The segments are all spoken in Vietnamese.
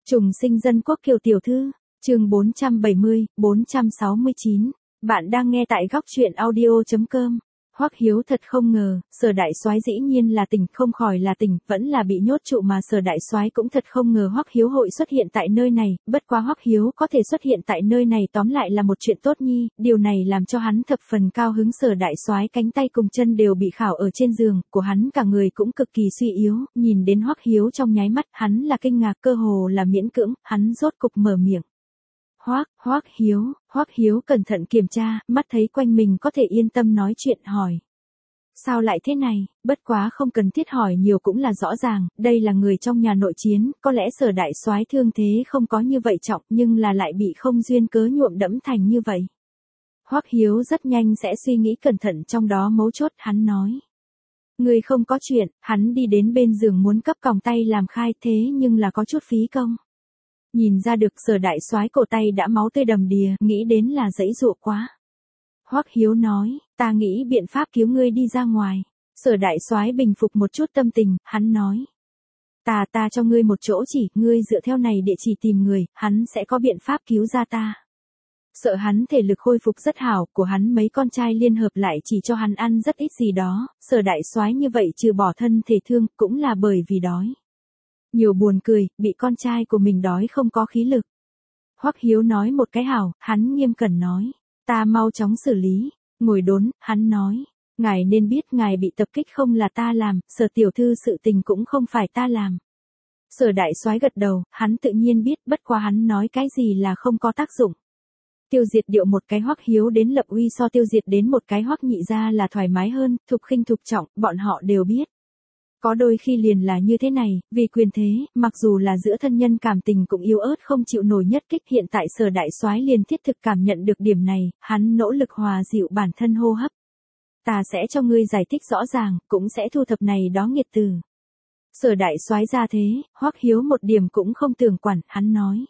Trùng sinh dân quốc Kiều tiểu thư, chương 470, 469. Bạn đang nghe tại góc truyện audio.com. Hoắc Hiếu thật không ngờ, Sở đại soái dĩ nhiên là tỉnh, không khỏi là tỉnh, vẫn là bị nhốt trụ mà Sở đại soái cũng thật không ngờ Hoắc Hiếu hội xuất hiện tại nơi này, bất quá Hoắc Hiếu có thể xuất hiện tại nơi này tóm lại là một chuyện tốt nhi, điều này làm cho hắn thập phần cao hứng. Sở đại soái cánh tay cùng chân đều bị khảo ở trên giường, của hắn cả người cũng cực kỳ suy yếu, nhìn đến Hoắc Hiếu trong nháy mắt, hắn là kinh ngạc, cơ hồ là miễn cưỡng, hắn rốt cục mở miệng. Hoắc Hiếu cẩn thận kiểm tra, mắt thấy quanh mình có thể yên tâm nói chuyện, hỏi. Sao lại thế này, bất quá không cần thiết hỏi nhiều cũng là rõ ràng, đây là người trong nhà nội chiến, có lẽ Sở đại soái thương thế không có như vậy trọng nhưng là lại bị không duyên cớ nhuộm đẫm thành như vậy. Hoắc Hiếu rất nhanh sẽ suy nghĩ cẩn thận trong đó mấu chốt, hắn nói. Người không có chuyện, hắn đi đến bên giường muốn cấp còng tay làm khai thế nhưng là có chút phí công. Nhìn ra được Sở đại soái cổ tay đã máu tươi đầm đìa, nghĩ đến là giãy giụa quá. Hoắc Hiếu nói, ta nghĩ biện pháp cứu ngươi đi ra ngoài. Sở đại soái bình phục một chút tâm tình, hắn nói. Ta cho ngươi một chỗ chỉ, ngươi dựa theo này địa chỉ tìm người, hắn sẽ có biện pháp cứu ra ta. Sợ hắn thể lực khôi phục rất hảo, của hắn mấy con trai liên hợp lại chỉ cho hắn ăn rất ít gì đó, Sở đại soái như vậy trừ bỏ thân thể thương, cũng là bởi vì đói. Nhiều buồn cười, bị con trai của mình đói không có khí lực. Hoắc Hiếu nói một cái hảo, hắn nghiêm cẩn nói. Ta mau chóng xử lý. Ngồi đốn, hắn nói. Ngài nên biết ngài bị tập kích không là ta làm, Sở tiểu thư sự tình cũng không phải ta làm. Sở đại soái gật đầu, hắn tự nhiên biết, bất quá hắn nói cái gì là không có tác dụng. Tiêu diệt điệu một cái Hoắc Hiếu đến lập uy so tiêu diệt đến một cái Hoắc nhị ra là thoải mái hơn, thục khinh thục trọng, bọn họ đều biết. Có đôi khi liền là như thế này, vì quyền thế, mặc dù là giữa thân nhân cảm tình cũng yếu ớt không chịu nổi nhất kích, hiện tại Sở đại soái liền thiết thực cảm nhận được điểm này, hắn nỗ lực hòa dịu bản thân hô hấp. Ta sẽ cho ngươi giải thích rõ ràng, cũng sẽ thu thập này đó nghiệt từ. Sở đại soái ra thế, Hoắc Hiếu một điểm cũng không tưởng quản, hắn nói.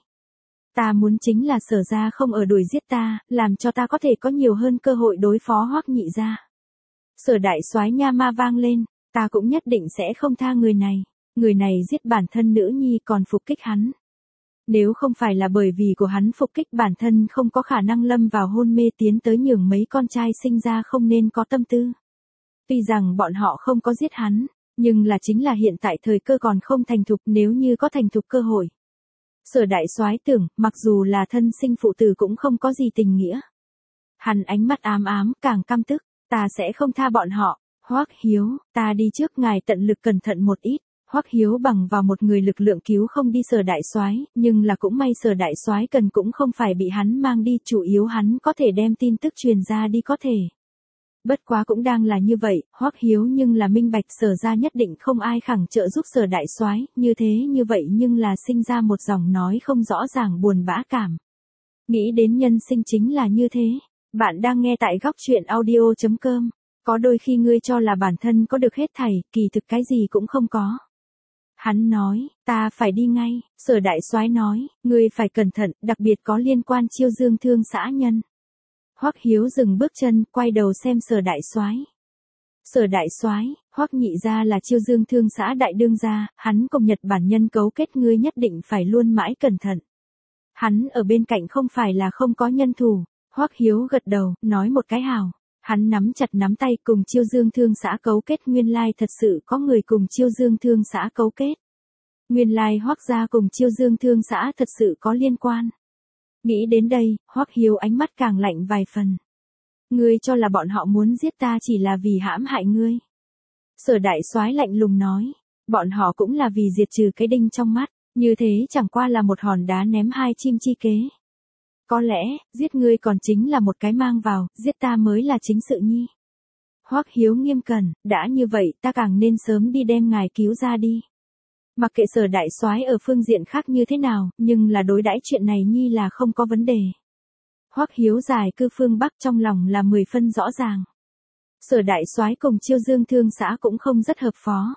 Ta muốn chính là Sở gia không ở đuổi giết ta, làm cho ta có thể có nhiều hơn cơ hội đối phó Hoắc nhị gia. Sở đại soái nha ma vang lên. Ta cũng nhất định sẽ không tha người này giết bản thân nữ nhi còn phục kích hắn. Nếu không phải là bởi vì của hắn phục kích bản thân không có khả năng lâm vào hôn mê tiến tới nhường mấy con trai sinh ra không nên có tâm tư. Tuy rằng bọn họ không có giết hắn, nhưng là chính là hiện tại thời cơ còn không thành thục, nếu như có thành thục cơ hội. Sở đại soái tưởng, mặc dù là thân sinh phụ tử cũng không có gì tình nghĩa. Hắn ánh mắt ám ám, càng căm tức, ta sẽ không tha bọn họ. Hoắc Hiếu, ta đi trước, ngài tận lực cẩn thận một ít. Hoắc Hiếu bằng vào một người lực lượng cứu không đi Sở đại soái, nhưng là cũng may Sở đại soái cần cũng không phải bị hắn mang đi, chủ yếu hắn có thể đem tin tức truyền ra đi có thể. Bất quá cũng đang là như vậy, Hoắc Hiếu nhưng là minh bạch Sở ra nhất định không ai khẳng trợ giúp Sở đại soái, như thế như vậy nhưng là sinh ra một dòng nói không rõ ràng buồn bã cảm. Nghĩ đến nhân sinh chính là như thế. Bạn đang nghe tại góc truyện audio.com. Có đôi khi ngươi cho là bản thân có được hết thảy, kỳ thực cái gì cũng không có. Hắn nói, ta phải đi ngay. Sở đại soái nói, ngươi phải cẩn thận, đặc biệt có liên quan Chiêu Dương Thương xã nhân. Hoắc Hiếu dừng bước chân, quay đầu xem Sở đại soái. Sở đại soái, Hoắc nhị gia là Chiêu Dương Thương xã đại đương gia, hắn cùng Nhật Bản nhân cấu kết, ngươi nhất định phải luôn mãi cẩn thận. Hắn ở bên cạnh không phải là không có nhân thủ. Hoắc Hiếu gật đầu, nói một cái hảo. Hắn nắm chặt nắm tay, cùng Chiêu Dương Thương xã cấu kết, nguyên lai thật sự có người cùng Chiêu Dương Thương xã cấu kết. Nguyên lai Hoắc gia cùng Chiêu Dương Thương xã thật sự có liên quan. Nghĩ đến đây, Hoắc Hiếu ánh mắt càng lạnh vài phần. Ngươi cho là bọn họ muốn giết ta chỉ là vì hãm hại ngươi. Sở đại soái lạnh lùng nói, bọn họ cũng là vì diệt trừ cái đinh trong mắt, như thế chẳng qua là một hòn đá ném hai chim chi kế. Có lẽ, giết ngươi còn chính là một cái mang vào, giết ta mới là chính sự nhi. Hoắc Hiếu nghiêm cẩn, đã như vậy ta càng nên sớm đi đem ngài cứu ra đi. Mặc kệ Sở đại soái ở phương diện khác như thế nào, nhưng là đối đãi chuyện này nhi là không có vấn đề. Hoắc Hiếu giải cư phương Bắc trong lòng là 10 phân rõ ràng. Sở đại soái cùng Chiêu Dương Thương xã cũng không rất hợp phó.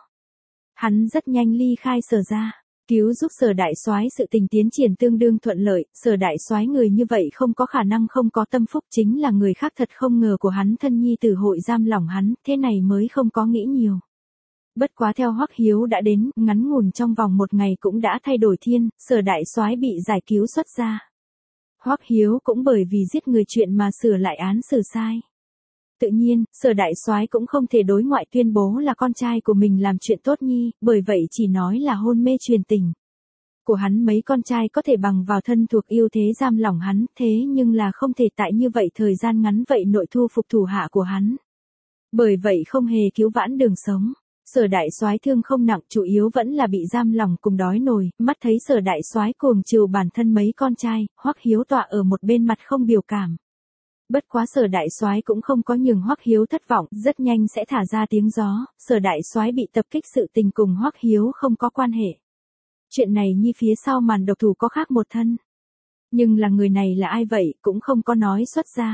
Hắn rất nhanh ly khai Sở ra. Cứu giúp Sở đại soái sự tình tiến triển tương đương thuận lợi, Sở đại soái người như vậy không có khả năng không có tâm phúc, chính là người khác thật không ngờ của hắn thân nhi tử hội giam lỏng hắn, thế này mới không có nghĩ nhiều. Bất quá theo Hoắc Hiếu đã đến, ngắn ngủn trong vòng một ngày cũng đã thay đổi thiên, Sở đại soái bị giải cứu xuất ra. Hoắc Hiếu cũng bởi vì giết người chuyện mà sửa lại án xử sai. Tự nhiên, Sở đại soái cũng không thể đối ngoại tuyên bố là con trai của mình làm chuyện tốt nhi, bởi vậy chỉ nói là hôn mê truyền tình. Của hắn mấy con trai có thể bằng vào thân thuộc yêu thế giam lỏng hắn, thế nhưng là không thể tại như vậy thời gian ngắn vậy nội thu phục thủ hạ của hắn. Bởi vậy không hề cứu vãn đường sống. Sở đại soái thương không nặng, chủ yếu vẫn là bị giam lỏng cùng đói nổi, mắt thấy Sở đại soái cuồng trừ bản thân mấy con trai, Hoắc Hiếu tọa ở một bên mặt không biểu cảm. Bất quá Sở đại soái cũng không có nhường Hoắc Hiếu thất vọng, rất nhanh sẽ thả ra tiếng gió, Sở đại soái bị tập kích sự tình cùng Hoắc Hiếu không có quan hệ. Chuyện này nhi phía sau màn độc thủ có khác một thân. Nhưng là người này là ai vậy, cũng không có nói xuất ra.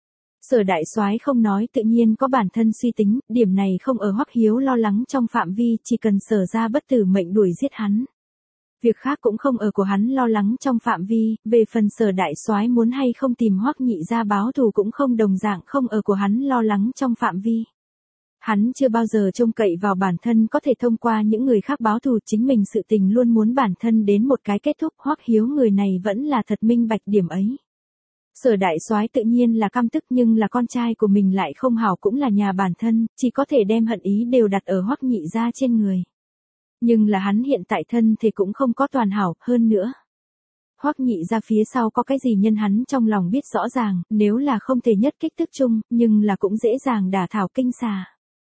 Sở đại soái không nói tự nhiên có bản thân suy tính, điểm này không ở Hoắc Hiếu lo lắng trong phạm vi, chỉ cần Sở ra bất tử mệnh đuổi giết hắn. Việc khác cũng không ở của hắn lo lắng trong phạm vi, về phần Sở đại soái muốn hay không tìm Hoắc nhị ra báo thù cũng không đồng dạng không ở của hắn lo lắng trong phạm vi. Hắn chưa bao giờ trông cậy vào bản thân có thể thông qua những người khác báo thù, chính mình sự tình luôn muốn bản thân đến một cái kết thúc. Hoắc Hiếu người này vẫn là thật minh bạch điểm ấy. Sở đại soái tự nhiên là căm tức, nhưng là con trai của mình lại không hảo, cũng là nhà bản thân, chỉ có thể đem hận ý đều đặt ở Hoắc nhị gia trên người. Nhưng là hắn hiện tại thân thì cũng không có toàn hảo, hơn nữa. Hoắc nhị gia phía sau có cái gì nhân hắn trong lòng biết rõ ràng, nếu là không thể nhất kích tức chung, nhưng là cũng dễ dàng đả thảo kinh xà.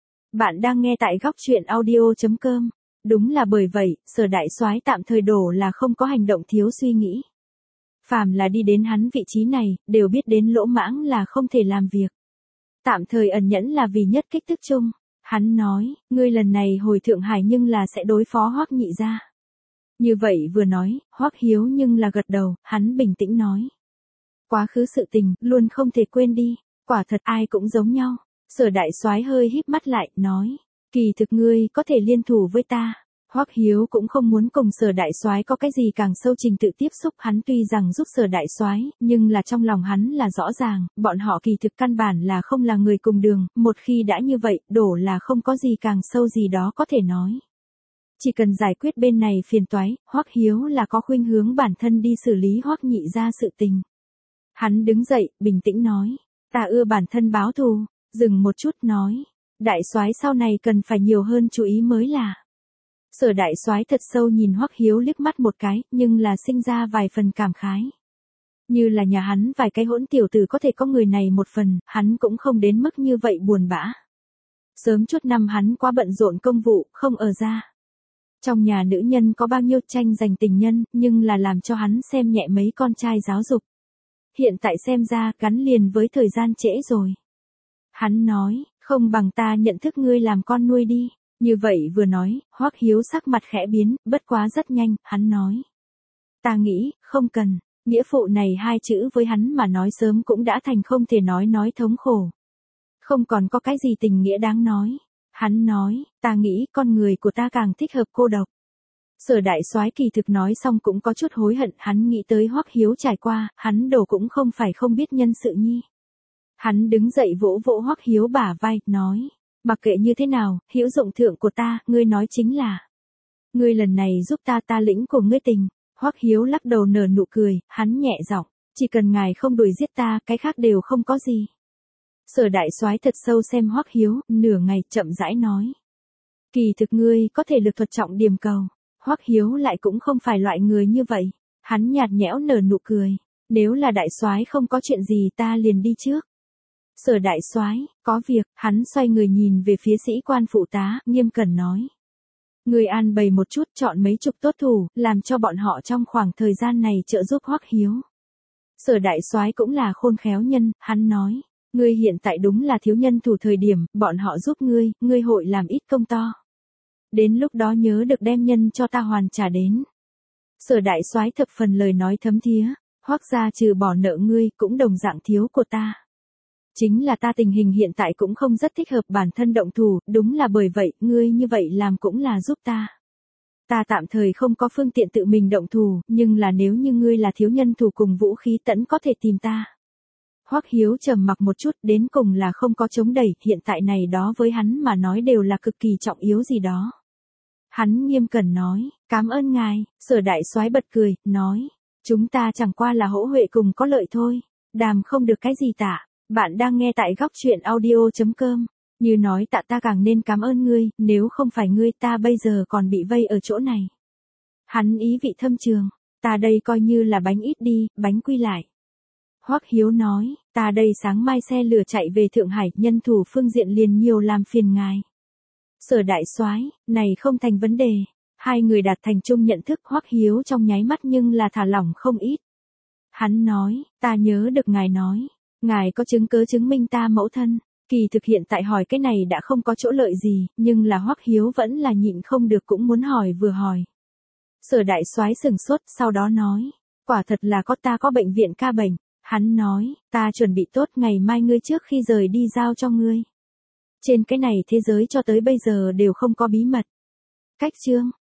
Bạn đang nghe tại góc truyện audio.com. Đúng là bởi vậy, Sở đại soái tạm thời đổ là không có hành động thiếu suy nghĩ. Phàm là đi đến hắn vị trí này, đều biết đến lỗ mãng là không thể làm việc. Tạm thời ẩn nhẫn là vì nhất kích tức chung. Hắn nói, ngươi lần này hồi Thượng Hải nhưng là sẽ đối phó Hoắc nhị gia. Như vậy vừa nói, Hoắc Hiếu nhưng là gật đầu, hắn bình tĩnh nói. Quá khứ sự tình, luôn không thể quên đi, quả thật ai cũng giống nhau. Sở đại soái hơi híp mắt lại, nói, kỳ thực ngươi có thể liên thủ với ta. Hoắc Hiếu cũng không muốn cùng Sở đại soái có cái gì càng sâu trình tự tiếp xúc, hắn tuy rằng giúp Sở đại soái, nhưng là trong lòng hắn là rõ ràng, bọn họ kỳ thực căn bản là không là người cùng đường, một khi đã như vậy, đổ là không có gì càng sâu gì đó có thể nói. Chỉ cần giải quyết bên này phiền toái, Hoắc Hiếu là có khuynh hướng bản thân đi xử lý Hoắc nhị gia sự tình. Hắn đứng dậy, bình tĩnh nói, ta ưa bản thân báo thù. Dừng một chút nói, đại soái sau này cần phải nhiều hơn chú ý mới là. Sở đại soái thật sâu nhìn Hoắc Hiếu liếc mắt một cái, nhưng là sinh ra vài phần cảm khái. Như là nhà hắn vài cái hỗn tiểu tử có thể có người này một phần, hắn cũng không đến mức như vậy buồn bã. Sớm chút năm hắn quá bận rộn công vụ, không ở ra. Trong nhà nữ nhân có bao nhiêu tranh giành tình nhân, nhưng là làm cho hắn xem nhẹ mấy con trai giáo dục. Hiện tại xem ra gắn liền với thời gian trễ rồi. Hắn nói, không bằng ta nhận thức ngươi làm con nuôi đi. Như vậy vừa nói, Hoắc Hiếu sắc mặt khẽ biến, bất quá rất nhanh, hắn nói. Ta nghĩ, không cần, nghĩa phụ này hai chữ với hắn mà nói sớm cũng đã thành không thể nói thống khổ. Không còn có cái gì tình nghĩa đáng nói. Hắn nói, ta nghĩ con người của ta càng thích hợp cô độc. Sở đại soái kỳ thực nói xong cũng có chút hối hận, hắn nghĩ tới Hoắc Hiếu trải qua, hắn đổ cũng không phải không biết nhân sự nhi. Hắn đứng dậy vỗ vỗ Hoắc Hiếu bả vai, nói, mặc kệ như thế nào, hữu dụng thượng của ta, ngươi nói chính là. Ngươi lần này giúp ta lĩnh của ngươi tình. Hoắc Hiếu lắc đầu nở nụ cười, hắn nhẹ giọng, chỉ cần ngài không đuổi giết ta, cái khác đều không có gì. Sở đại soái thật sâu xem Hoắc Hiếu, nửa ngày chậm rãi nói. Kỳ thực ngươi có thể lực thuật trọng điểm cầu. Hoắc Hiếu lại cũng không phải loại người như vậy. Hắn nhạt nhẽo nở nụ cười. Nếu là đại soái không có chuyện gì ta liền đi trước. Sở đại soái, có việc, hắn xoay người nhìn về phía sĩ quan phụ tá, nghiêm cẩn nói. Người an bày một chút, chọn mấy chục tốt thủ, làm cho bọn họ trong khoảng thời gian này trợ giúp Hoắc Hiếu. Sở đại soái cũng là khôn khéo nhân, hắn nói. Ngươi hiện tại đúng là thiếu nhân thủ thời điểm, bọn họ giúp ngươi hội làm ít công to. Đến lúc đó nhớ được đem nhân cho ta hoàn trả đến. Sở đại soái thập phần lời nói thấm thía, Hoắc gia trừ bỏ nợ ngươi cũng đồng dạng thiếu của ta. Chính là ta tình hình hiện tại cũng không rất thích hợp bản thân động thủ, đúng là bởi vậy, ngươi như vậy làm cũng là giúp ta. Ta tạm thời không có phương tiện tự mình động thủ, nhưng là nếu như ngươi là thiếu nhân thủ cùng vũ khí tẫn có thể tìm ta. Hoắc Hiếu trầm mặc một chút, đến cùng là không có chống đẩy, hiện tại này đó với hắn mà nói đều là cực kỳ trọng yếu gì đó. Hắn nghiêm cẩn nói, cảm ơn ngài, Sở đại soái bật cười, nói, chúng ta chẳng qua là hỗ huệ cùng có lợi thôi, đàm không được cái gì tạ. Bạn đang nghe tại góc truyện audio.com. Như nói tạ ta càng nên cảm ơn ngươi, nếu không phải ngươi ta bây giờ còn bị vây ở chỗ này. Hắn ý vị thâm trường, ta đây coi như là bánh ít đi, bánh quy lại. Hoắc Hiếu nói, ta đây sáng mai xe lửa chạy về Thượng Hải, nhân thủ phương diện liền nhiều làm phiền ngài. Sở đại soái, này không thành vấn đề. Hai người đạt thành chung nhận thức, Hoắc Hiếu trong nháy mắt nhưng là thả lỏng không ít. Hắn nói, ta nhớ được ngài nói, ngài có chứng cứ chứng minh ta mẫu thân. Kỳ thực hiện tại hỏi cái này đã không có chỗ lợi gì, nhưng là Hoắc Hiếu vẫn là nhịn không được cũng muốn hỏi vừa hỏi. Sở đại soái sừng sốt, sau đó nói, quả thật là ta có bệnh viện ca bệnh. Hắn nói, ta chuẩn bị tốt ngày mai ngươi trước khi rời đi giao cho ngươi. Trên cái này thế giới cho tới bây giờ đều không có bí mật. Cách chương